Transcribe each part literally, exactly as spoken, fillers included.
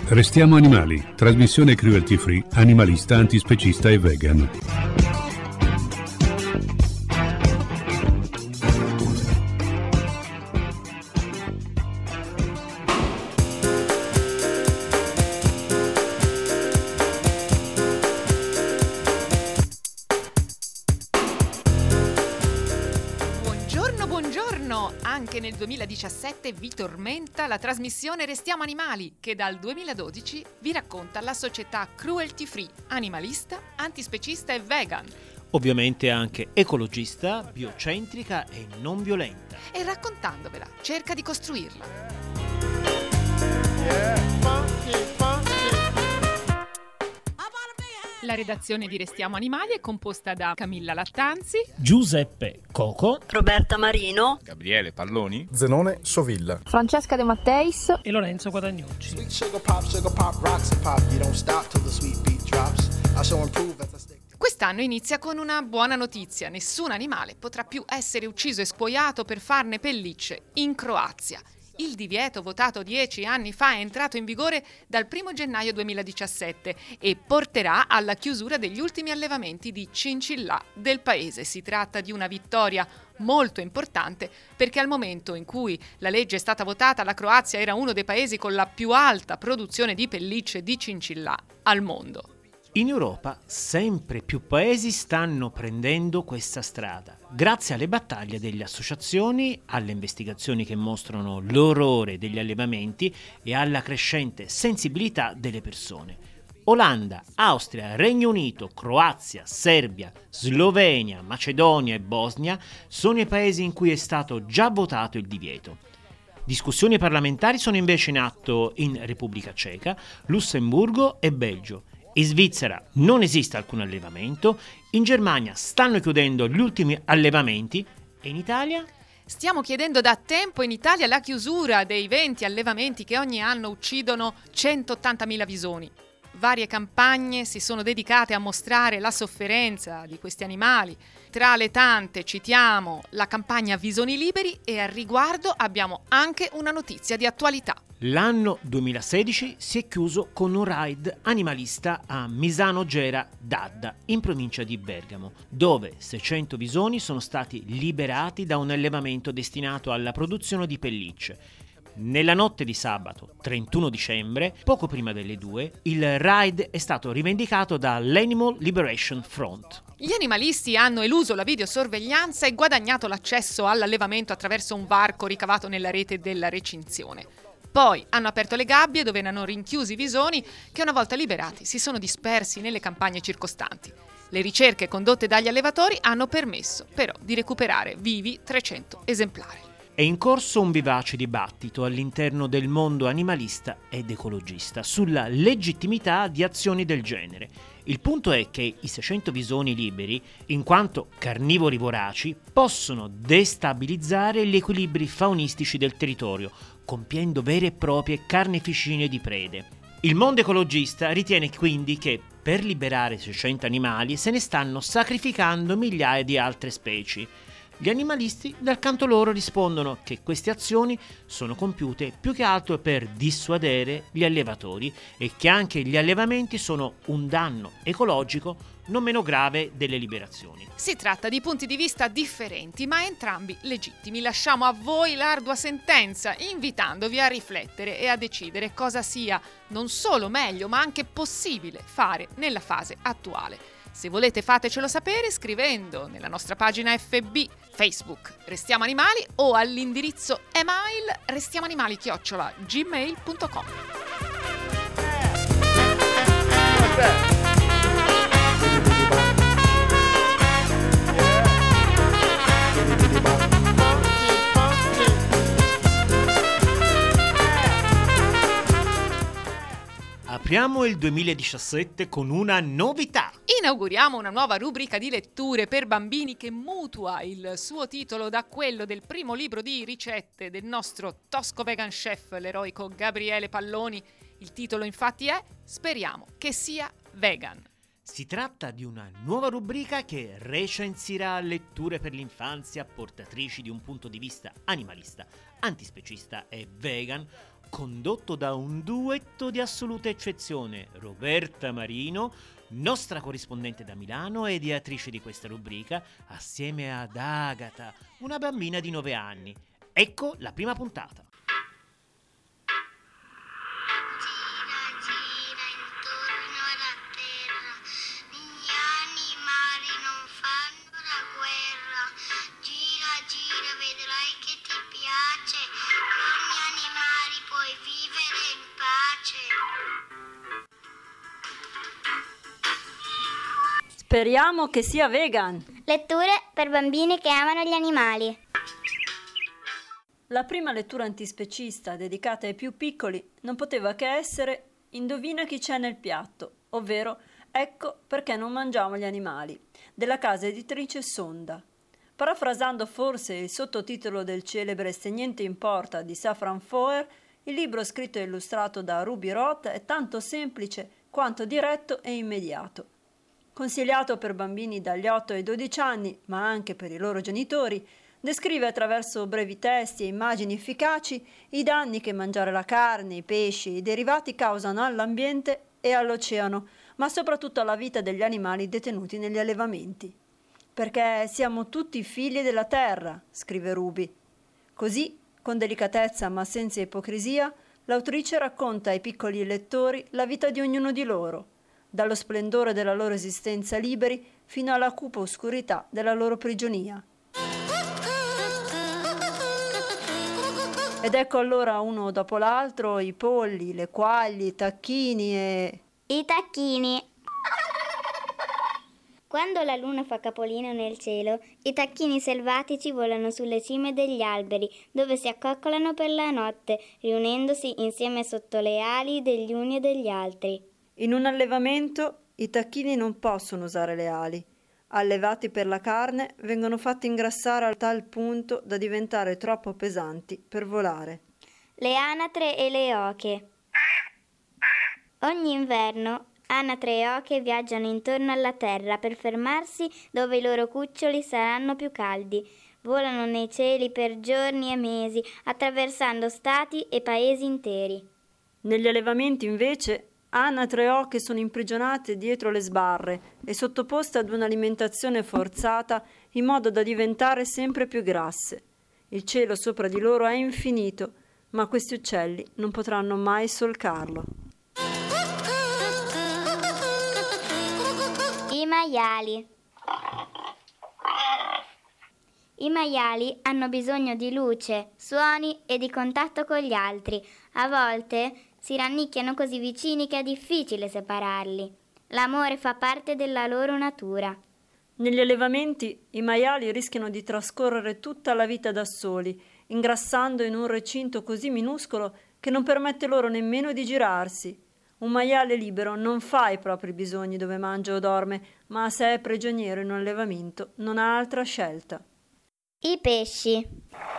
Restiamo animali, trasmissione cruelty free, animalista, antispecista e vegan. Anche nel duemiladiciassette vi tormenta la trasmissione Restiamo Animali, che dal duemiladodici vi racconta la società cruelty free, animalista, antispecista e vegan. Ovviamente anche ecologista, biocentrica e non violenta. E raccontandovela cerca di costruirla. Yeah, funky, funky. La redazione di Restiamo Animali è composta da Camilla Lattanzi, Giuseppe Coco, Roberta Marino, Gabriele Palloni, Zenone Sovilla, Francesca De Matteis e Lorenzo Guadagnucci. Sweet sugar pop, sugar pop, rocks and pop. You don't stop till the sweet beat drops. I shall improve as I stick. Quest'anno inizia con una buona notizia: nessun animale potrà più essere ucciso e scuoiato per farne pellicce in Croazia. Il divieto, votato dieci anni fa, è entrato in vigore dal primo gennaio duemiladiciassette e porterà alla chiusura degli ultimi allevamenti di cincillà del paese. Si tratta di una vittoria molto importante perché al momento in cui la legge è stata votata la Croazia era uno dei paesi con la più alta produzione di pellicce di cincillà al mondo. In Europa sempre più paesi stanno prendendo questa strada, grazie alle battaglie delle associazioni, alle investigazioni che mostrano l'orrore degli allevamenti e alla crescente sensibilità delle persone. Olanda, Austria, Regno Unito, Croazia, Serbia, Slovenia, Macedonia e Bosnia sono i paesi in cui è stato già votato il divieto. Discussioni parlamentari sono invece in atto in Repubblica Ceca, Lussemburgo e Belgio. In Svizzera non esiste alcun allevamento, in Germania stanno chiudendo gli ultimi allevamenti e in Italia? Stiamo chiedendo da tempo in Italia la chiusura dei venti allevamenti che ogni anno uccidono centottantamila visoni. Varie campagne si sono dedicate a mostrare la sofferenza di questi animali. Tra le tante citiamo la campagna Visoni Liberi e al riguardo abbiamo anche una notizia di attualità. L'anno duemilasedici si è chiuso con un raid animalista a Misano Gera d'Adda, in provincia di Bergamo, dove seicento visoni sono stati liberati da un allevamento destinato alla produzione di pellicce. Nella notte di sabato trentuno dicembre, poco prima delle due, il raid è stato rivendicato dall'Animal Liberation Front. Gli animalisti hanno eluso la videosorveglianza e guadagnato l'accesso all'allevamento attraverso un varco ricavato nella rete della recinzione. Poi hanno aperto le gabbie dove erano rinchiusi i visoni che una volta liberati si sono dispersi nelle campagne circostanti. Le ricerche condotte dagli allevatori hanno permesso però di recuperare vivi trecento esemplari. È in corso un vivace dibattito all'interno del mondo animalista ed ecologista sulla legittimità di azioni del genere. Il punto è che i seicento visoni liberi, in quanto carnivori voraci, possono destabilizzare gli equilibri faunistici del territorio, compiendo vere e proprie carneficine di prede. Il mondo ecologista ritiene quindi che per liberare seicento animali se ne stanno sacrificando migliaia di altre specie. Gli animalisti dal canto loro rispondono che queste azioni sono compiute più che altro per dissuadere gli allevatori e che anche gli allevamenti sono un danno ecologico non meno grave delle liberazioni. Si tratta di punti di vista differenti, ma entrambi legittimi. Lasciamo a voi l'ardua sentenza, invitandovi a riflettere e a decidere cosa sia non solo meglio, ma anche possibile fare nella fase attuale. Se volete fatecelo sapere scrivendo nella nostra pagina F B Facebook Restiamo Animali o all'indirizzo email restiamoanimali chiocciola gmail punto com. Apriamo il duemiladiciassette con una novità. Inauguriamo una nuova rubrica di letture per bambini che mutua il suo titolo da quello del primo libro di ricette del nostro tosco vegan chef, l'eroico Gabriele Palloni. Il titolo infatti è Speriamo che sia vegan. Si tratta di una nuova rubrica che recensirà letture per l'infanzia portatrici di un punto di vista animalista, antispecista e vegan, condotto da un duetto di assoluta eccezione, Roberta Marino, nostra corrispondente da Milano e ideatrice di questa rubrica, assieme ad Agata, una bambina di nove anni. Ecco la prima puntata. Speriamo che sia vegan. Letture per bambini che amano gli animali. La prima lettura antispecista dedicata ai più piccoli non poteva che essere Indovina chi c'è nel piatto, ovvero Ecco perché non mangiamo gli animali, della casa editrice Sonda. Parafrasando forse il sottotitolo del celebre Se niente importa di Safran Foer, il libro scritto e illustrato da Ruby Roth è tanto semplice quanto diretto e immediato. Consigliato per bambini dagli otto ai dodici anni, ma anche per i loro genitori, descrive attraverso brevi testi e immagini efficaci i danni che mangiare la carne, i pesci e i derivati causano all'ambiente e all'oceano, ma soprattutto alla vita degli animali detenuti negli allevamenti. Perché siamo tutti figli della terra, scrive Ruby. Così, con delicatezza ma senza ipocrisia, l'autrice racconta ai piccoli lettori la vita di ognuno di loro, dallo splendore della loro esistenza liberi fino alla cupa oscurità della loro prigionia. Ed ecco allora uno dopo l'altro i polli, le quaglie, i tacchini e... I tacchini. Quando la luna fa capolino nel cielo, i tacchini selvatici volano sulle cime degli alberi, dove si accoccolano per la notte, riunendosi insieme sotto le ali degli uni e degli altri. In un allevamento i tacchini non possono usare le ali. Allevati per la carne, vengono fatti ingrassare a tal punto da diventare troppo pesanti per volare. Le anatre e le oche. Ogni inverno anatre e oche viaggiano intorno alla terra per fermarsi dove i loro cuccioli saranno più caldi. Volano nei cieli per giorni e mesi, attraversando stati e paesi interi. Negli allevamenti, invece, anatre e oche sono imprigionate dietro le sbarre e sottoposte ad un'alimentazione forzata in modo da diventare sempre più grasse. Il cielo sopra di loro è infinito, ma questi uccelli non potranno mai solcarlo. I maiali. I maiali hanno bisogno di luce, suoni e di contatto con gli altri. A volte si rannicchiano così vicini che è difficile separarli. L'amore fa parte della loro natura. Negli allevamenti i maiali rischiano di trascorrere tutta la vita da soli, ingrassando in un recinto così minuscolo che non permette loro nemmeno di girarsi. Un maiale libero non fa i propri bisogni dove mangia o dorme, ma se è prigioniero in un allevamento non ha altra scelta. I pesci.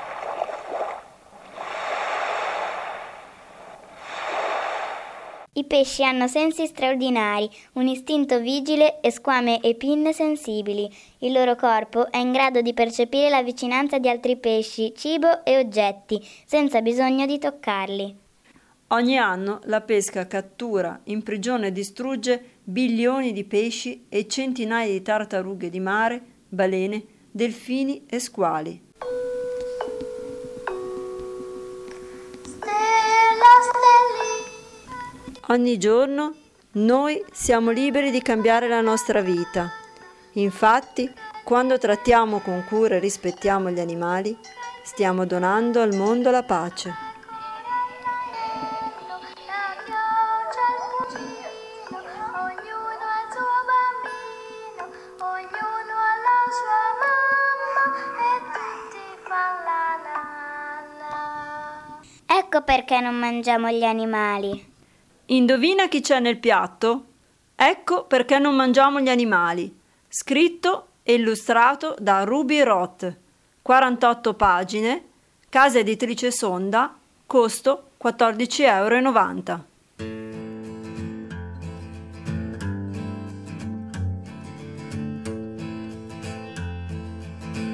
I pesci hanno sensi straordinari, un istinto vigile e squame e pinne sensibili. Il loro corpo è in grado di percepire la vicinanza di altri pesci, cibo e oggetti, senza bisogno di toccarli. Ogni anno la pesca cattura, imprigiona e distrugge bilioni di pesci e centinaia di tartarughe di mare, balene, delfini e squali. Ogni giorno noi siamo liberi di cambiare la nostra vita. Infatti, quando trattiamo con cura e rispettiamo gli animali, stiamo donando al mondo la pace. Ecco perché non mangiamo gli animali. Indovina chi c'è nel piatto? Ecco perché non mangiamo gli animali. Scritto e illustrato da Ruby Roth. quarantotto pagine, casa editrice Sonda, costo quattordici virgola novanta euro.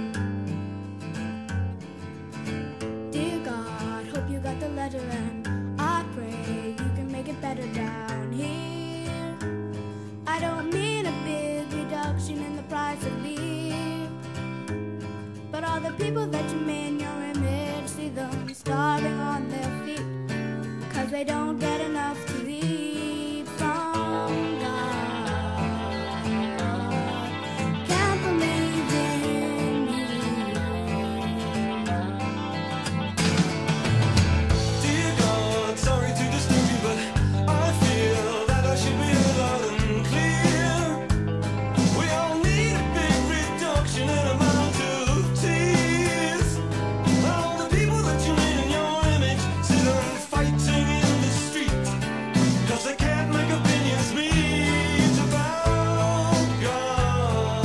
Dear God, hope you got the letter and better down here. I don't mean a big reduction in the price of beer, but all the people that you made in your image, see them starving on their feet, cause they don't get enough to eat from God. Can't believe in you. Dear God, sorry to disturb you, but I feel that I should be loud and clear. We all need a big reduction in amount of tears. All the people that you made in your image, sit on fighting in the street, cause they can't make opinions meet about God.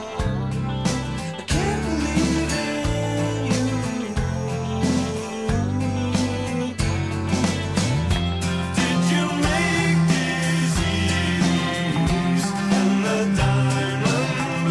I can't believe in you. Did you make disease and the diamond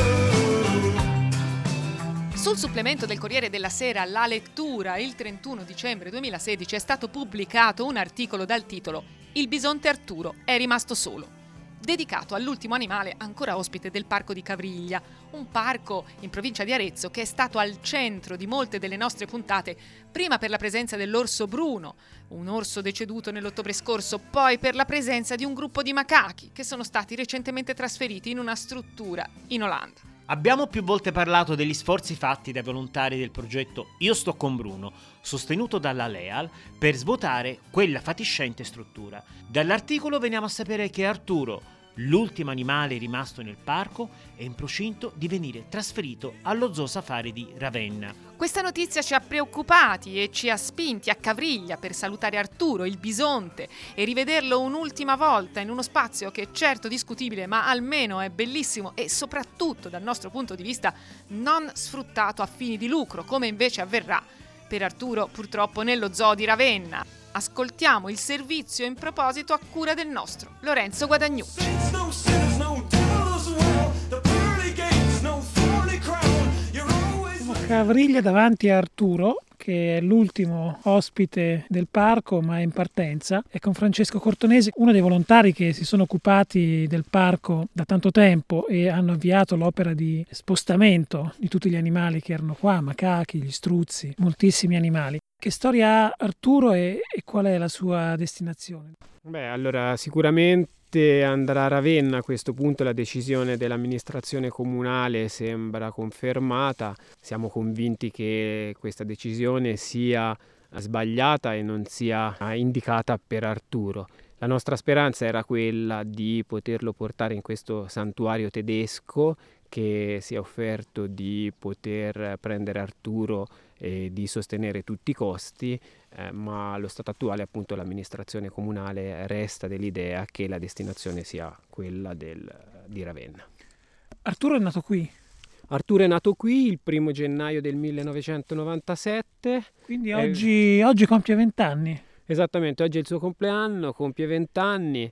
blue? Sul supplemento del Corriere della Sera La Lettura, il trentuno dicembre duemilasedici, è stato pubblicato un articolo dal titolo "Il bisonte Arturo è rimasto solo", dedicato all'ultimo animale ancora ospite del parco di Cavriglia, un parco in provincia di Arezzo che è stato al centro di molte delle nostre puntate, prima per la presenza dell'orso Bruno, un orso deceduto nell'ottobre scorso, poi per la presenza di un gruppo di macachi che sono stati recentemente trasferiti in una struttura in Olanda. Abbiamo più volte parlato degli sforzi fatti dai volontari del progetto Io sto con Bruno, sostenuto dalla Leal, per svuotare quella fatiscente struttura. Dall'articolo veniamo a sapere che Arturo, l'ultimo animale rimasto nel parco, è in procinto di venire trasferito allo Zoo Safari di Ravenna. Questa notizia ci ha preoccupati e ci ha spinti a Cavriglia per salutare Arturo, il bisonte, e rivederlo un'ultima volta in uno spazio che è certo discutibile, ma almeno è bellissimo e soprattutto dal nostro punto di vista non sfruttato a fini di lucro, come invece avverrà per Arturo purtroppo nello Zoo di Ravenna. Ascoltiamo il servizio in proposito a cura del nostro Lorenzo Guadagnucci. Saints, no sinners, no devil as well. The pearly gates, no thorny crown. You're always Cavriglia davanti a Arturo, che è l'ultimo ospite del parco ma è in partenza, e con Francesco Cortonesi, uno dei volontari che si sono occupati del parco da tanto tempo e hanno avviato l'opera di spostamento di tutti gli animali che erano qua, macachi, gli struzzi, moltissimi animali. Che storia ha Arturo e, e qual è la sua destinazione? Beh, allora sicuramente andrà a Ravenna. A questo punto la decisione dell'amministrazione comunale sembra confermata. Siamo convinti che questa decisione sia sbagliata e non sia indicata per Arturo. La nostra speranza era quella di poterlo portare in questo santuario tedesco che si è offerto di poter prendere Arturo e di sostenere tutti i costi, eh, ma allo stato attuale appunto l'amministrazione comunale resta dell'idea che la destinazione sia quella del, di Ravenna. Arturo è nato qui? Arturo è nato qui il primo gennaio del millenovecentonovantasette. Quindi Eh, oggi, oggi compie vent'anni. Esattamente, oggi è il suo compleanno, compie vent'anni.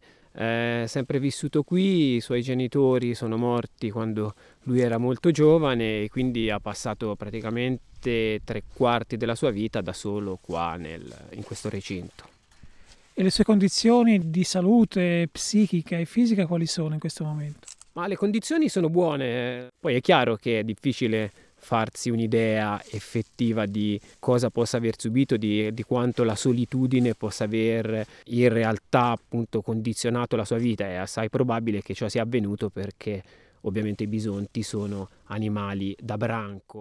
È sempre vissuto qui, i suoi genitori sono morti quando lui era molto giovane e quindi ha passato praticamente tre quarti della sua vita da solo qua nel, in questo recinto. E le sue condizioni di salute psichica e fisica quali sono in questo momento? Ma le condizioni sono buone, poi è chiaro che è difficile farsi un'idea effettiva di cosa possa aver subito, di, di quanto la solitudine possa aver in realtà appunto condizionato la sua vita. È assai probabile che ciò sia avvenuto perché ovviamente i bisonti sono animali da branco.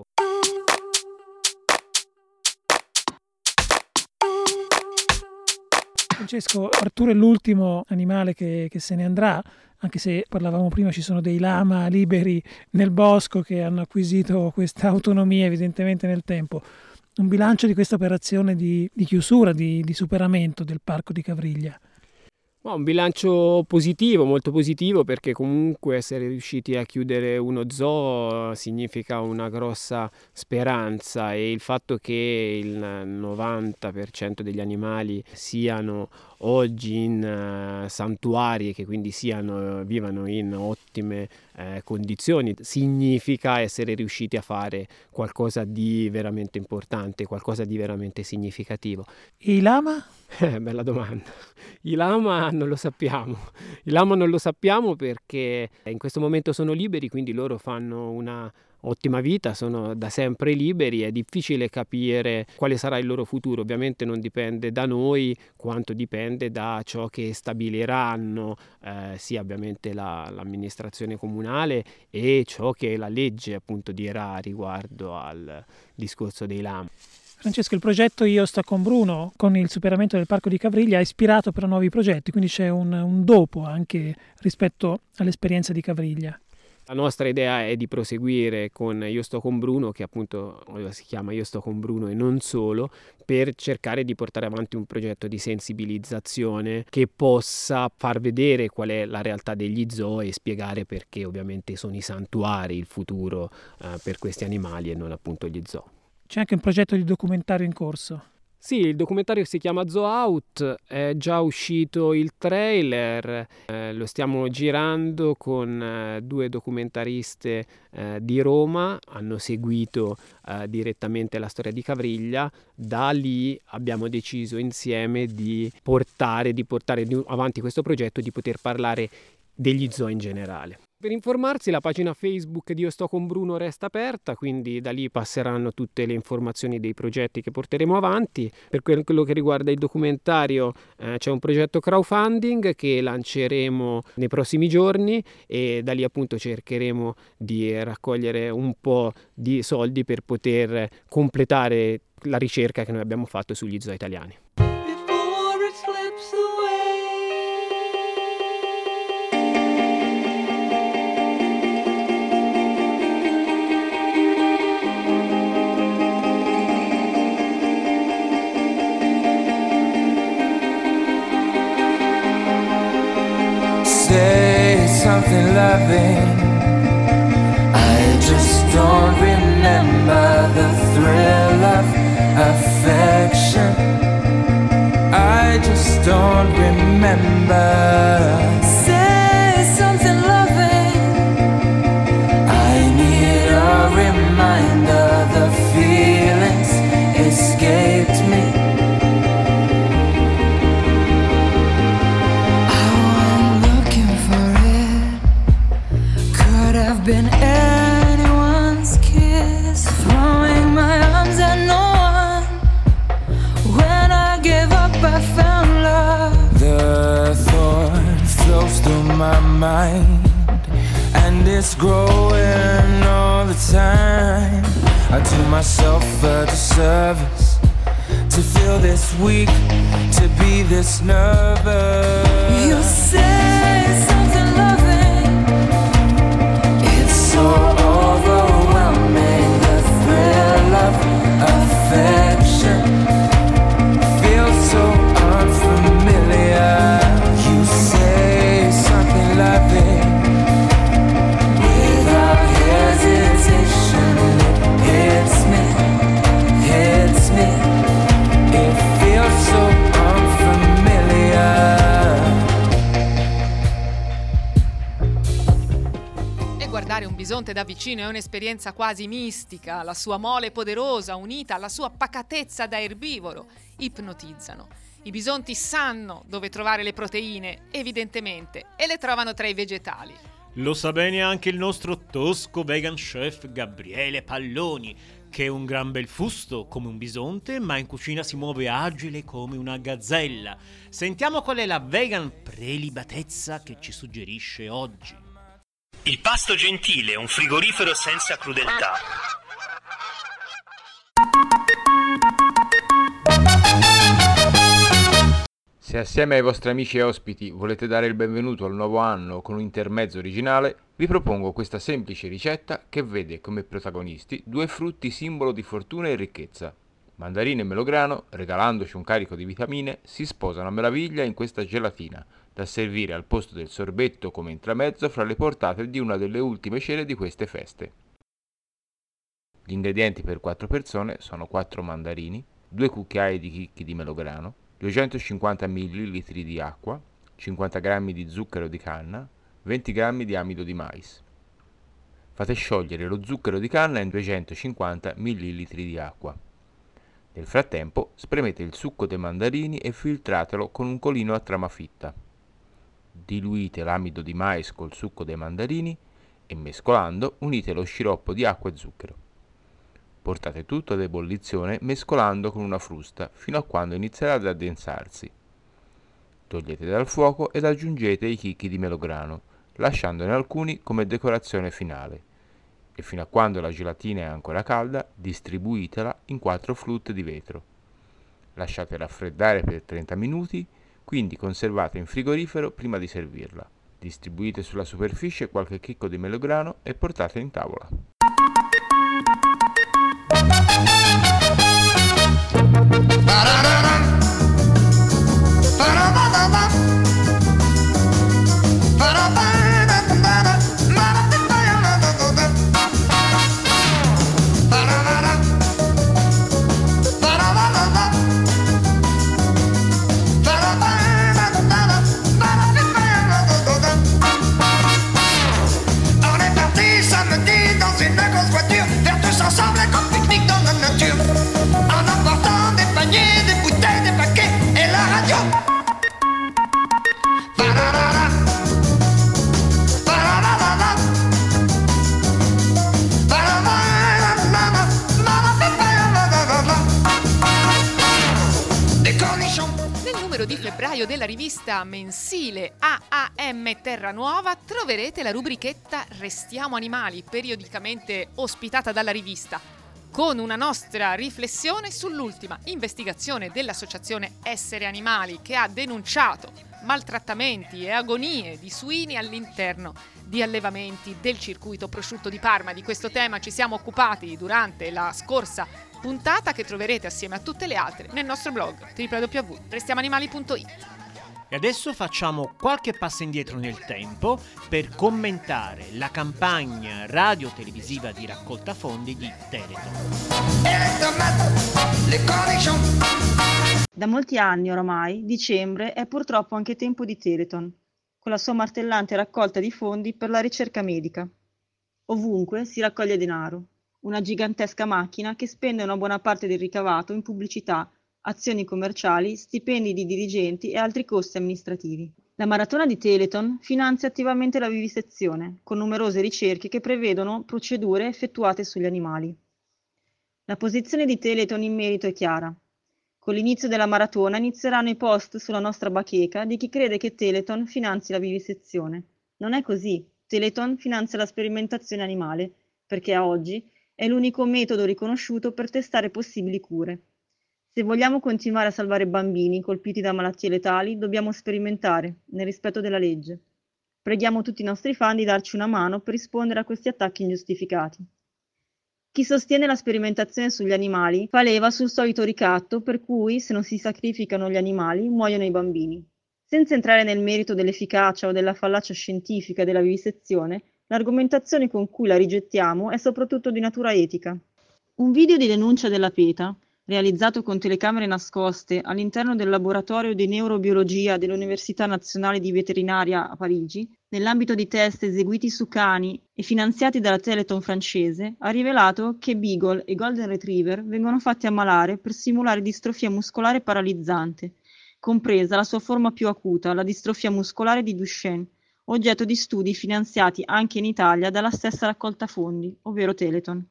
Francesco, Arturo è l'ultimo animale che, che se ne andrà, anche se parlavamo prima ci sono dei lama liberi nel bosco che hanno acquisito questa autonomia evidentemente nel tempo. Un bilancio di questa operazione di, di chiusura, di, di superamento del parco di Cavriglia? Ma un bilancio positivo, molto positivo, perché comunque essere riusciti a chiudere uno zoo significa una grossa speranza, e il fatto che il novanta per cento degli animali siano oggi in uh, santuari e che quindi siano, vivano in ottime eh, condizioni, significa essere riusciti a fare qualcosa di veramente importante, qualcosa di veramente significativo. E i lama? Eh, bella domanda. I lama non lo sappiamo. I lama non lo sappiamo perché in questo momento sono liberi, quindi loro fanno una ottima vita, sono da sempre liberi, è difficile capire quale sarà il loro futuro. Ovviamente non dipende da noi quanto dipende da ciò che stabiliranno eh, sia ovviamente la, l'amministrazione comunale e ciò che la legge appunto dirà riguardo al discorso dei lama. Francesco, il progetto Io sto con Bruno con il superamento del Parco di Cavriglia ha ispirato per nuovi progetti, quindi c'è un, un dopo anche rispetto all'esperienza di Cavriglia. La nostra idea è di proseguire con Io sto con Bruno, che appunto si chiama Io sto con Bruno e non solo, per cercare di portare avanti un progetto di sensibilizzazione che possa far vedere qual è la realtà degli zoo e spiegare perché ovviamente sono i santuari il futuro eh, per questi animali e non appunto gli zoo. C'è anche un progetto di documentario in corso. Sì, il documentario si chiama Zoo Out, è già uscito il trailer, eh, lo stiamo girando con eh, due documentariste eh, di Roma, hanno seguito eh, direttamente la storia di Cavriglia, da lì abbiamo deciso insieme di portare, di portare avanti questo progetto e di poter parlare degli zoo in generale. Per informarsi la pagina Facebook di Io sto con Bruno resta aperta, quindi da lì passeranno tutte le informazioni dei progetti che porteremo avanti. Per quello che riguarda il documentario eh, c'è un progetto crowdfunding che lanceremo nei prossimi giorni e da lì appunto cercheremo di raccogliere un po' di soldi per poter completare la ricerca che noi abbiamo fatto sugli zoo italiani. Say something loving. I just don't remember the thrill of affection. I just don't remember. Say something loving. I need a reminder. The feelings escaped me. Been anyone's kiss, throwing my arms at no one. When I gave up, I found love. The thought flows through my mind, and it's growing all the time. I do myself a disservice to feel this weak, to be this nervous. You say something loving. So overwhelming, the thrill of affection feels so unfamiliar. You say something loving without hesitation. It hits me, hits me. It feels so unfamiliar. Guardare un bisonte da vicino è un'esperienza quasi mistica, la sua mole poderosa unita alla sua pacatezza da erbivoro ipnotizzano. I bisonti sanno dove trovare le proteine, evidentemente, e le trovano tra i vegetali. Lo sa bene anche il nostro tosco vegan chef Gabriele Palloni, che è un gran bel fusto come un bisonte, ma in cucina si muove agile come una gazzella. Sentiamo qual è la vegan prelibatezza che ci suggerisce oggi. Il Pasto Gentile, un frigorifero senza crudeltà. Se assieme ai vostri amici e ospiti volete dare il benvenuto al nuovo anno con un intermezzo originale, vi propongo questa semplice ricetta che vede come protagonisti due frutti simbolo di fortuna e ricchezza. Mandarino e melograno, regalandoci un carico di vitamine, si sposano a meraviglia in questa gelatina, da servire al posto del sorbetto come intramezzo fra le portate di una delle ultime cene di queste feste. Gli ingredienti per quattro persone sono quattro mandarini, due cucchiai di chicchi di melograno, duecentocinquanta millilitri di acqua, cinquanta grammi di zucchero di canna, venti grammi di amido di mais. Fate sciogliere lo zucchero di canna in duecentocinquanta millilitri di acqua. Nel frattempo spremete il succo dei mandarini e filtratelo con un colino a trama fitta. Diluite l'amido di mais col succo dei mandarini e mescolando unite lo sciroppo di acqua e zucchero. Portate tutto ad ebollizione mescolando con una frusta fino a quando inizierà ad addensarsi. Togliete dal fuoco ed aggiungete i chicchi di melograno, lasciandone alcuni come decorazione finale. E fino a quando la gelatina è ancora calda, distribuitela in quattro frutte di vetro. Lasciate raffreddare per trenta minuti, quindi conservate in frigorifero prima di servirla. Distribuite sulla superficie qualche chicco di melograno e portate in tavola. Di febbraio della rivista mensile A A M Terra Nuova troverete la rubrichetta Restiamo Animali, periodicamente ospitata dalla rivista, con una nostra riflessione sull'ultima investigazione dell'associazione Essere Animali, che ha denunciato maltrattamenti e agonie di suini all'interno di allevamenti del circuito prosciutto di Parma. Di questo tema ci siamo occupati durante la scorsa puntata, che troverete assieme a tutte le altre nel nostro blog w w w punto restiamo animali punto it. E adesso facciamo qualche passo indietro nel tempo per commentare la campagna radio-televisiva di raccolta fondi di Teleton. Da molti anni oramai, dicembre è purtroppo anche tempo di Teleton, con la sua martellante raccolta di fondi per la ricerca medica. Ovunque si raccoglie denaro, una gigantesca macchina che spende una buona parte del ricavato in pubblicità, azioni commerciali, stipendi di dirigenti e altri costi amministrativi. La maratona di Teleton finanzia attivamente la vivisezione, con numerose ricerche che prevedono procedure effettuate sugli animali. La posizione di Teleton in merito è chiara. Con l'inizio della maratona inizieranno i post sulla nostra bacheca di chi crede che Teleton finanzi la vivisezione. Non è così. Teleton finanzia la sperimentazione animale, perché a oggi è l'unico metodo riconosciuto per testare possibili cure. Se vogliamo continuare a salvare bambini colpiti da malattie letali, dobbiamo sperimentare, nel rispetto della legge. Preghiamo tutti i nostri fan di darci una mano per rispondere a questi attacchi ingiustificati. Chi sostiene la sperimentazione sugli animali fa leva sul solito ricatto per cui, se non si sacrificano gli animali, muoiono i bambini. Senza entrare nel merito dell'efficacia o della fallacia scientifica della vivisezione, l'argomentazione con cui la rigettiamo è soprattutto di natura etica. Un video di denuncia della PETA, realizzato con telecamere nascoste all'interno del laboratorio di neurobiologia dell'Università Nazionale di Veterinaria a Parigi, nell'ambito di test eseguiti su cani e finanziati dalla Teleton francese, ha rivelato che Beagle e Golden Retriever vengono fatti ammalare per simulare distrofia muscolare paralizzante, compresa la sua forma più acuta, la distrofia muscolare di Duchenne, oggetto di studi finanziati anche in Italia dalla stessa raccolta fondi, ovvero Teleton.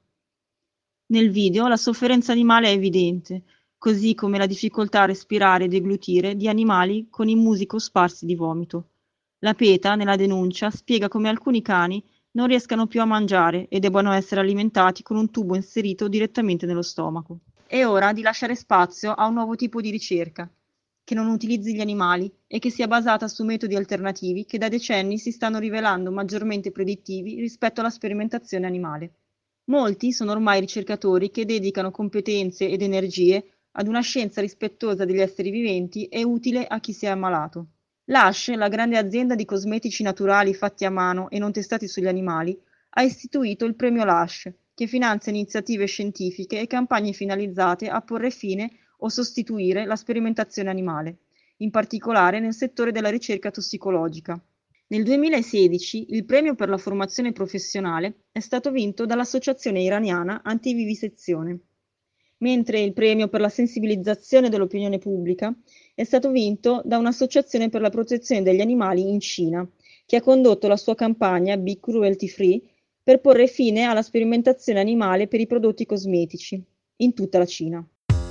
Nel video la sofferenza animale è evidente, così come la difficoltà a respirare e deglutire di animali con i musi cosparsi di vomito. La PETA, nella denuncia, spiega come alcuni cani non riescano più a mangiare e debbano essere alimentati con un tubo inserito direttamente nello stomaco. È ora di lasciare spazio a un nuovo tipo di ricerca, che non utilizzi gli animali e che sia basata su metodi alternativi che da decenni si stanno rivelando maggiormente predittivi rispetto alla sperimentazione animale. Molti sono ormai ricercatori che dedicano competenze ed energie ad una scienza rispettosa degli esseri viventi e utile a chi si è ammalato. L'A S H, la grande azienda di cosmetici naturali fatti a mano e non testati sugli animali, ha istituito il premio L A S H, che finanzia iniziative scientifiche e campagne finalizzate a porre fine o sostituire la sperimentazione animale, in particolare nel settore della ricerca tossicologica. Nel duemilasedici il premio per la formazione professionale è stato vinto dall'Associazione Iraniana Antivivisezione, mentre il premio per la sensibilizzazione dell'opinione pubblica è stato vinto da un'associazione per la protezione degli animali in Cina, che ha condotto la sua campagna Be Cruelty Free per porre fine alla sperimentazione animale per i prodotti cosmetici in tutta la Cina.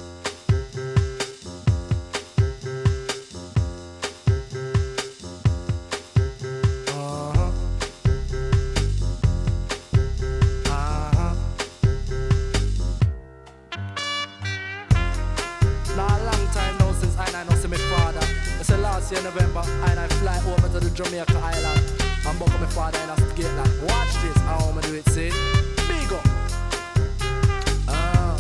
In November, and I fly over to the Jamaica Island. I'm back with my father and I get like, watch this, how I'ma do it, see? Big up. Ah,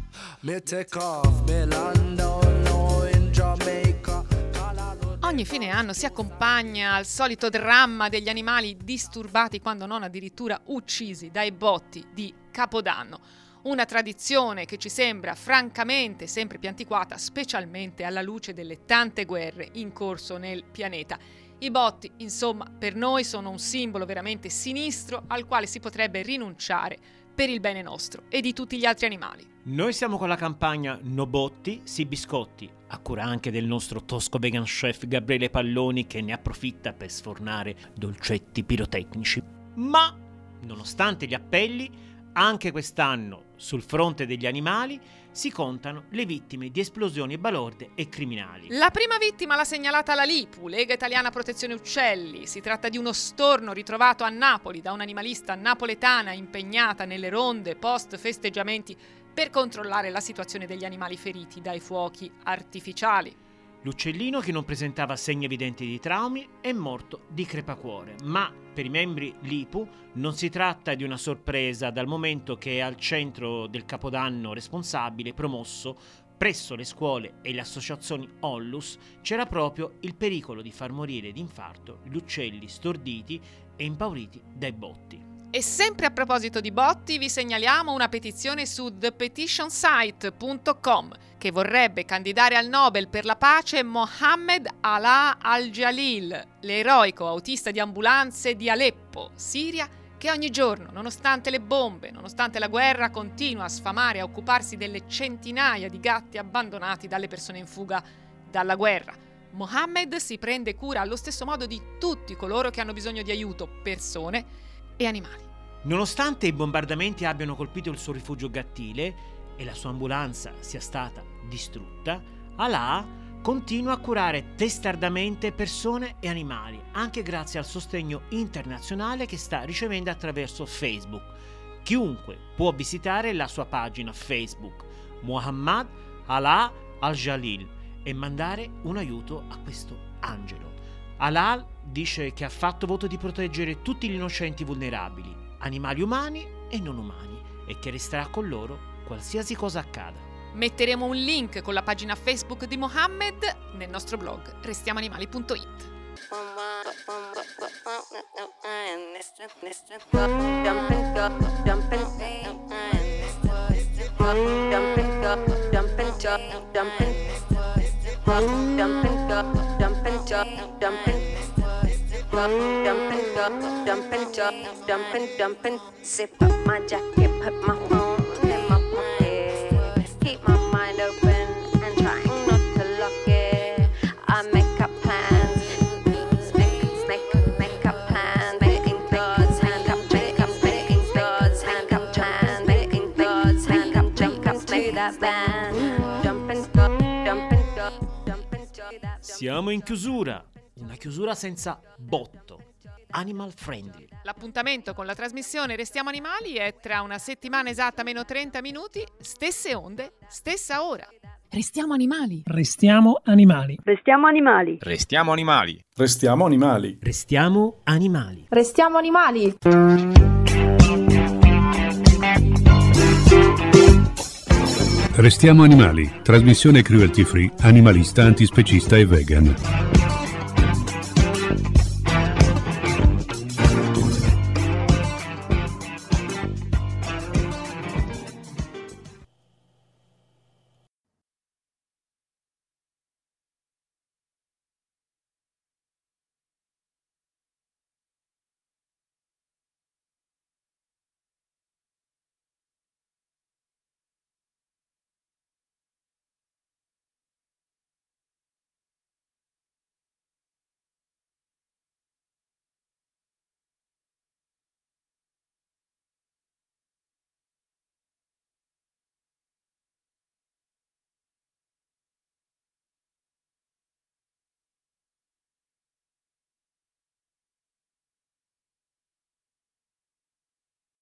me take off, me land down now in Jamaica. Ogni fine anno si accompagna al solito dramma degli animali disturbati, quando non addirittura uccisi, dai botti di Capodanno. Una tradizione che ci sembra francamente sempre più antiquata, specialmente alla luce delle tante guerre in corso nel pianeta. I botti, insomma, per noi sono un simbolo veramente sinistro al quale si potrebbe rinunciare per il bene nostro e di tutti gli altri animali. Noi siamo con la campagna No botti, sì biscotti, a cura anche del nostro tosco vegan chef Gabriele Palloni, che ne approfitta per sfornare dolcetti pirotecnici. Ma, nonostante gli appelli, anche quest'anno sul fronte degli animali si contano le vittime di esplosioni balorde e criminali. La prima vittima l'ha segnalata la Lipu, Lega Italiana Protezione Uccelli. Si tratta di uno storno ritrovato a Napoli da un'animalista napoletana impegnata nelle ronde post festeggiamenti per controllare la situazione degli animali feriti dai fuochi artificiali. L'uccellino, che non presentava segni evidenti di traumi, è morto di crepacuore, ma per i membri Lipu non si tratta di una sorpresa, dal momento che al centro del Capodanno responsabile promosso presso le scuole e le associazioni Onlus c'era proprio il pericolo di far morire di infarto gli uccelli storditi e impauriti dai botti. E sempre a proposito di botti, vi segnaliamo una petizione su the petition site punto com che vorrebbe candidare al Nobel per la pace Mohammed Alaa Al-Jalil, l'eroico autista di ambulanze di Aleppo, Siria, che ogni giorno, nonostante le bombe, nonostante la guerra, continua a sfamare e a occuparsi delle centinaia di gatti abbandonati dalle persone in fuga dalla guerra. Mohammed si prende cura allo stesso modo di tutti coloro che hanno bisogno di aiuto, persone e animali. Nonostante i bombardamenti abbiano colpito il suo rifugio gattile e la sua ambulanza sia stata distrutta, Alaa continua a curare testardamente persone e animali, anche grazie al sostegno internazionale che sta ricevendo attraverso Facebook. Chiunque può visitare la sua pagina Facebook Mohammed Alaa Al-Jalil e mandare un aiuto a questo angelo. Alaa dice che ha fatto voto di proteggere tutti gli innocenti vulnerabili, animali umani e non umani, e che resterà con loro qualsiasi cosa accada. Metteremo un link con la pagina Facebook di Mohammed nel nostro blog restiamo animali punto it. Jumping up, jumping up, jumping. Jumping up, jumping up, jumping, jumping. Zip up my jacket, put my phone in my pocket. Keep my mind open and trying not to lock it. I make up plans, snake, snake, make up plans. Making thoughts, hand up, make up, making thoughts, hand up, plans. Making thoughts, hand up, make up, to that band. Jumping up, jumping up. Siamo in chiusura, una chiusura senza botto, animal friendly. L'appuntamento con la trasmissione Restiamo Animali è tra una settimana esatta meno trenta minuti, stesse onde, stessa ora. Restiamo animali. Restiamo animali. Restiamo animali. Restiamo animali. Restiamo animali. Restiamo animali. Restiamo animali. Restiamo animali, trasmissione cruelty free, animalista, antispecista e vegan.